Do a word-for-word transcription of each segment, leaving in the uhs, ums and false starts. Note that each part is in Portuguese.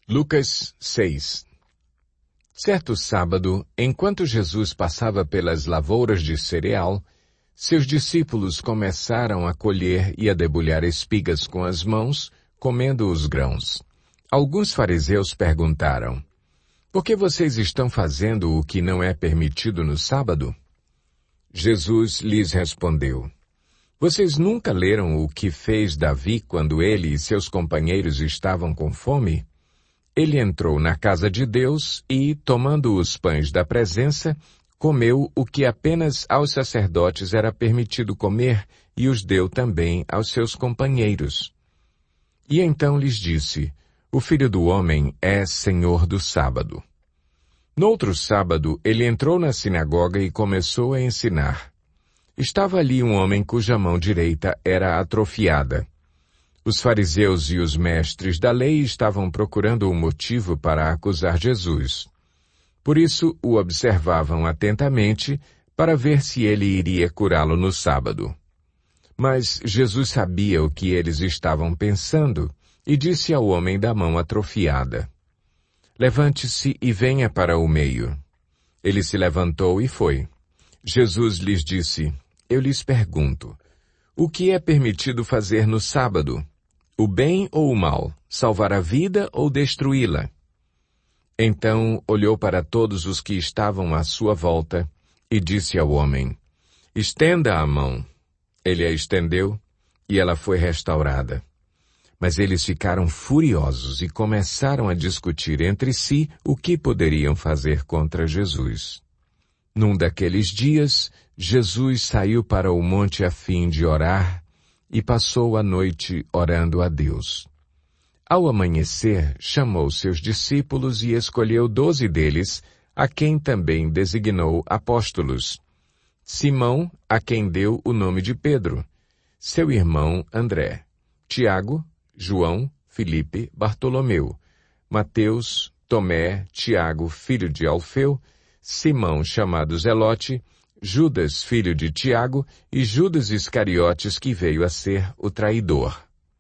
Lucas seis. Certo sábado, enquanto Jesus passava pelas lavouras de cereal, seus discípulos começaram a colher e a debulhar espigas com as mãos, comendo os grãos. Alguns fariseus perguntaram: "Por que vocês estão fazendo o que não é permitido no sábado?" Jesus lhes respondeu: "Vocês nunca leram o que fez Davi quando ele e seus companheiros estavam com fome? Ele entrou na casa de Deus e, tomando os pães da presença, comeu o que apenas aos sacerdotes era permitido comer e os deu também aos seus companheiros. E então lhes disse: o Filho do Homem é Senhor do sábado." No outro sábado, ele entrou na sinagoga e começou a ensinar. Estava ali um homem cuja mão direita era atrofiada. Os fariseus e os mestres da lei estavam procurando um motivo para acusar Jesus. Por isso, o observavam atentamente para ver se ele iria curá-lo no sábado. Mas Jesus sabia o que eles estavam pensando e disse ao homem da mão atrofiada: "Levante-se e venha para o meio." Ele se levantou e foi. Jesus lhes disse: "Eu lhes pergunto, o que é permitido fazer no sábado? O bem ou o mal? Salvar a vida ou destruí-la?" Então olhou para todos os que estavam à sua volta e disse ao homem: "Estenda a mão." Ele a estendeu e ela foi restaurada. Mas eles ficaram furiosos e começaram a discutir entre si o que poderiam fazer contra Jesus. Num daqueles dias, Jesus saiu para o monte a fim de orar e passou a noite orando a Deus. Ao amanhecer, chamou seus discípulos e escolheu doze deles, a quem também designou apóstolos: Simão, a quem deu o nome de Pedro, seu irmão André, Tiago, João, Filipe, Bartolomeu, Mateus, Tomé, Tiago, filho de Alfeu, Simão, chamado Zelote, Judas, filho de Tiago, e Judas Iscariotes, que veio a ser o traidor.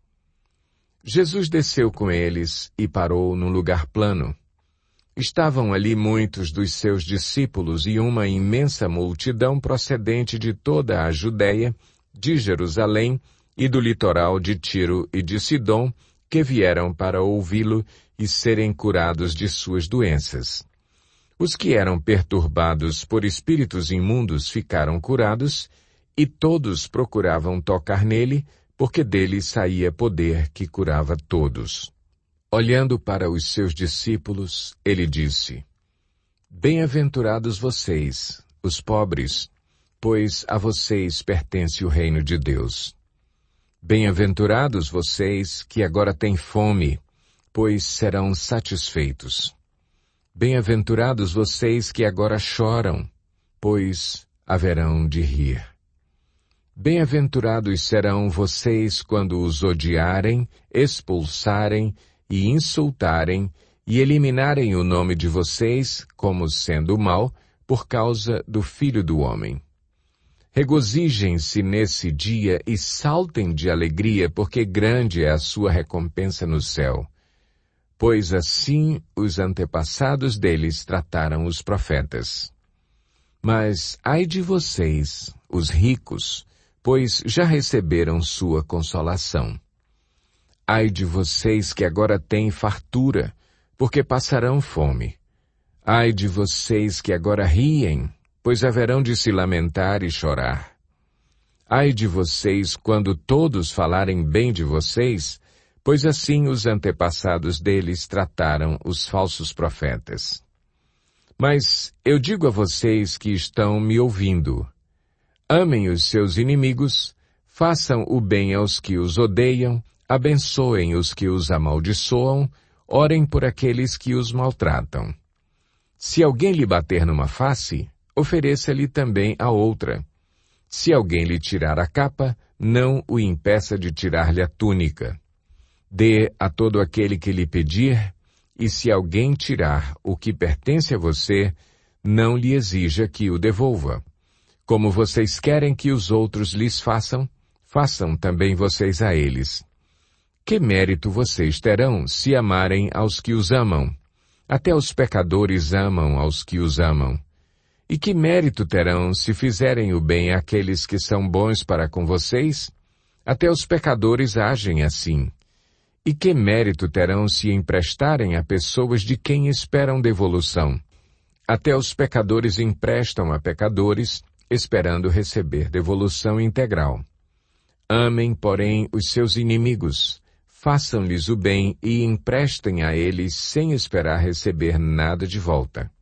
Jesus desceu com eles e parou num lugar plano. Estavam ali muitos dos seus discípulos e uma imensa multidão procedente de toda a Judéia, de Jerusalém e do litoral de Tiro e de Sidom, que vieram para ouvi-lo e serem curados de suas doenças. Os que eram perturbados por espíritos imundos ficaram curados, e todos procuravam tocar nele, porque dele saía poder que curava todos. Olhando para os seus discípulos, ele disse: "Bem-aventurados vocês, os pobres, pois a vocês pertence o reino de Deus. Bem-aventurados vocês que agora têm fome, pois serão satisfeitos. Bem-aventurados vocês que agora choram, pois haverão de rir. Bem-aventurados serão vocês quando os odiarem, expulsarem e insultarem e eliminarem o nome de vocês como sendo mal por causa do Filho do Homem. Regozijem-se nesse dia e saltem de alegria, porque grande é a sua recompensa no céu. Pois assim os antepassados deles trataram os profetas. Mas ai de vocês, os ricos, pois já receberam sua consolação. Ai de vocês que agora têm fartura, porque passarão fome. Ai de vocês que agora riem, pois haverão de se lamentar e chorar. Ai de vocês quando todos falarem bem de vocês, pois assim os antepassados deles trataram os falsos profetas. Mas eu digo a vocês que estão me ouvindo: amem os seus inimigos, façam o bem aos que os odeiam, abençoem os que os amaldiçoam, orem por aqueles que os maltratam. Se alguém lhe bater numa face, ofereça-lhe também a outra. Se alguém lhe tirar a capa, não o impeça de tirar-lhe a túnica. Dê a todo aquele que lhe pedir, e se alguém tirar o que pertence a você, não lhe exija que o devolva. Como vocês querem que os outros lhes façam, façam também vocês a eles. Que mérito vocês terão se amarem aos que os amam? Até os pecadores amam aos que os amam. E que mérito terão se fizerem o bem àqueles que são bons para com vocês? Até os pecadores agem assim. E que mérito terão se emprestarem a pessoas de quem esperam devolução? Até os pecadores emprestam a pecadores, esperando receber devolução integral. Amem, porém, os seus inimigos. Façam-lhes o bem e emprestem a eles sem esperar receber nada de volta.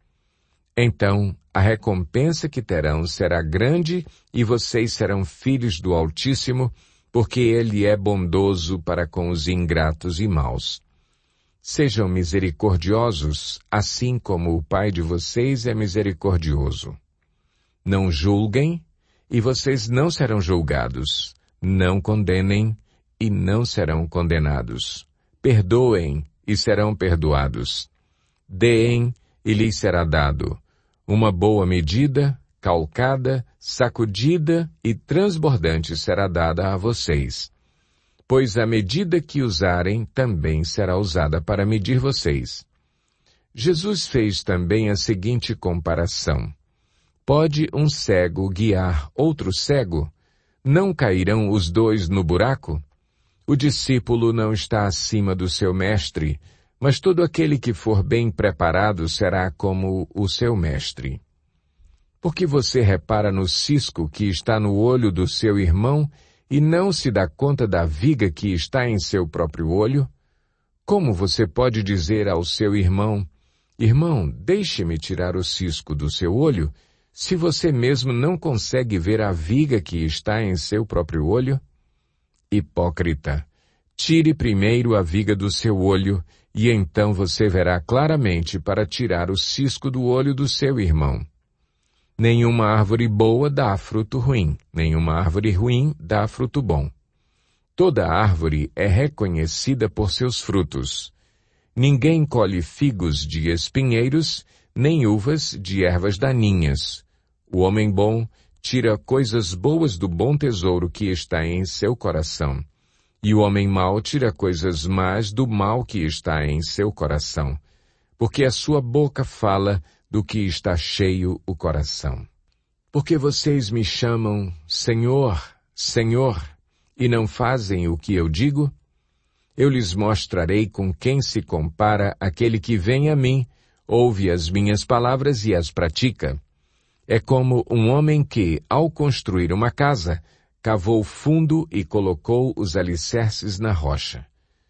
Então, a recompensa que terão será grande e vocês serão filhos do Altíssimo, porque Ele é bondoso para com os ingratos e maus. Sejam misericordiosos, assim como o Pai de vocês é misericordioso. Não julguem, e vocês não serão julgados. Não condenem, e não serão condenados. Perdoem, e serão perdoados. Deem, e lhes será dado. Uma boa medida, calcada, sacudida e transbordante será dada a vocês. Pois a medida que usarem também será usada para medir vocês. Jesus fez também a seguinte comparação. Pode um cego guiar outro cego? Não cairão os dois no buraco? O discípulo não está acima do seu mestre, mas todo aquele que for bem preparado será como o seu mestre. Por que você repara no cisco que está no olho do seu irmão e não se dá conta da viga que está em seu próprio olho? Como você pode dizer ao seu irmão, irmão, deixe-me tirar o cisco do seu olho, se você mesmo não consegue ver a viga que está em seu próprio olho? Hipócrita, tire primeiro a viga do seu olho, e então você verá claramente para tirar o cisco do olho do seu irmão. Nenhuma árvore boa dá fruto ruim, nenhuma árvore ruim dá fruto bom. Toda árvore é reconhecida por seus frutos. Ninguém colhe figos de espinheiros, nem uvas de ervas daninhas. O homem bom tira coisas boas do bom tesouro que está em seu coração. E o homem mau tira coisas más do mal que está em seu coração. Porque a sua boca fala do que está cheio o coração. Porque vocês me chamam Senhor, Senhor, e não fazem o que eu digo? Eu lhes mostrarei com quem se compara aquele que vem a mim, ouve as minhas palavras e as pratica. É como um homem que, ao construir uma casa, cavou fundo e colocou os alicerces na rocha.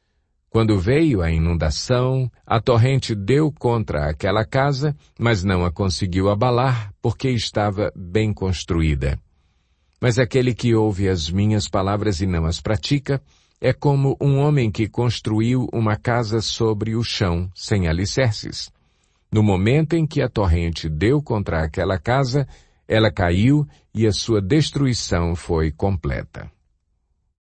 Quando veio a inundação, a torrente deu contra aquela casa, mas não a conseguiu abalar, porque estava bem construída. Mas aquele que ouve as minhas palavras e não as pratica, é como um homem que construiu uma casa sobre o chão, sem alicerces. No momento em que a torrente deu contra aquela casa, ela caiu e a sua destruição foi completa.